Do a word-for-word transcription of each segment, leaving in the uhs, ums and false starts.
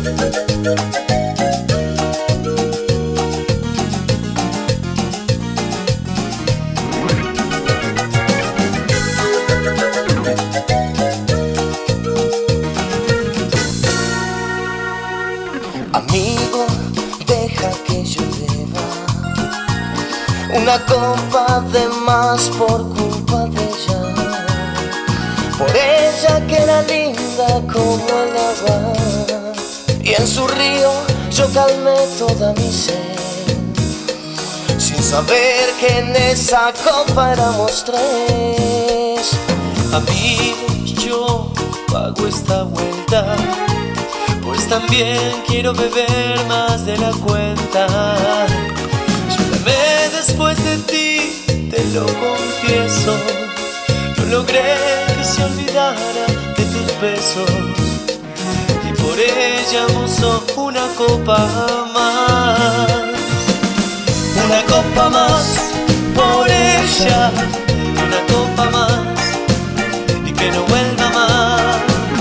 Amigo, deja que yo beba una copa de más por culpa de ella, por ella que era linda como el agua, y en su río yo calmé toda mi sed, sin saber que en esa copa éramos tres. Amigo, yo pago esta vuelta, pues también quiero beber más de la cuenta. Yo tomé después de ti, te lo confieso. No logré que se olvidara de tus besos, y por ella mozo una copa más. Una copa más por ella, una copa más, y que no vuelva más.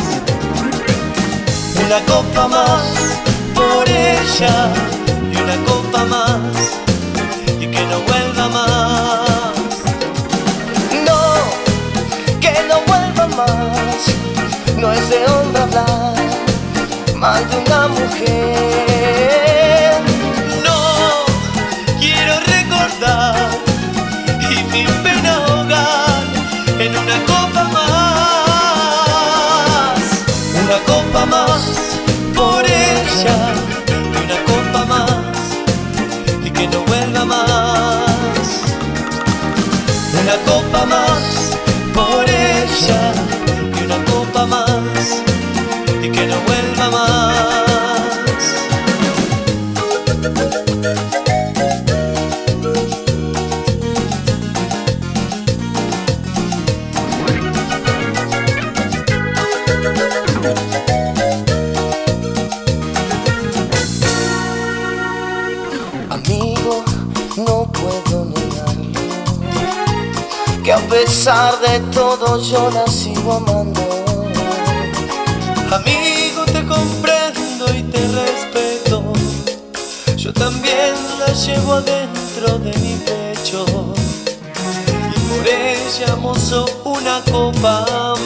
Una copa más por ella, y una copa más, y que no vuelva más. No, que no vuelva más. No es de hombre hablar mal de una mujer. No, quiero recordar y mi pena ahogar en una copa más. Una copa más por ella, y una copa más, y que no vuelva más. Una copa más por ella, y una copa más, y que no vuelva más. Amigo, no puedo negarlo, que a pesar de todo yo la sigo amando. Amigo, te comprendo y te respeto. Yo también la llevo adentro de mi pecho, y por ella mozo una copa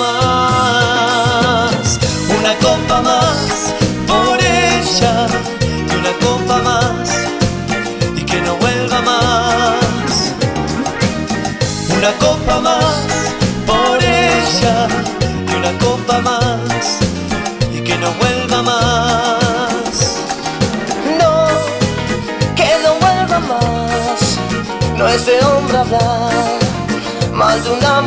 más. Una copa más por ella, y una copa más, y que no vuelva más. Una copa más por ella, y una copa más, y que no vuelva más. No, que no vuelva más. No es de hombre hablar mal de una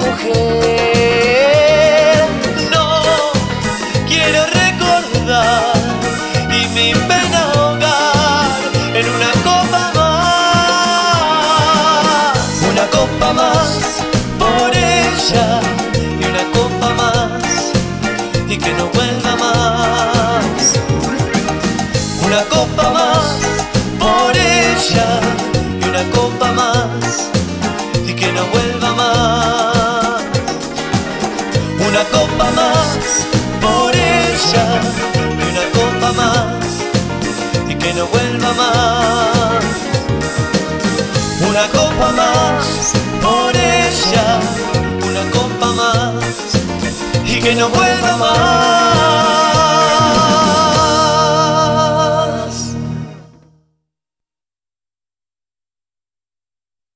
mujer. No, quiero recordar y mi pena ahogar en una copa más. Una copa más por ella, y una copa más, y que no vuelva más. Una copa más por ella, y una copa más, y que no vuelva más. Una copa más por ella, y una copa más, y que no vuelva más. Una copa más por ella, una copa más, y que no vuelva más.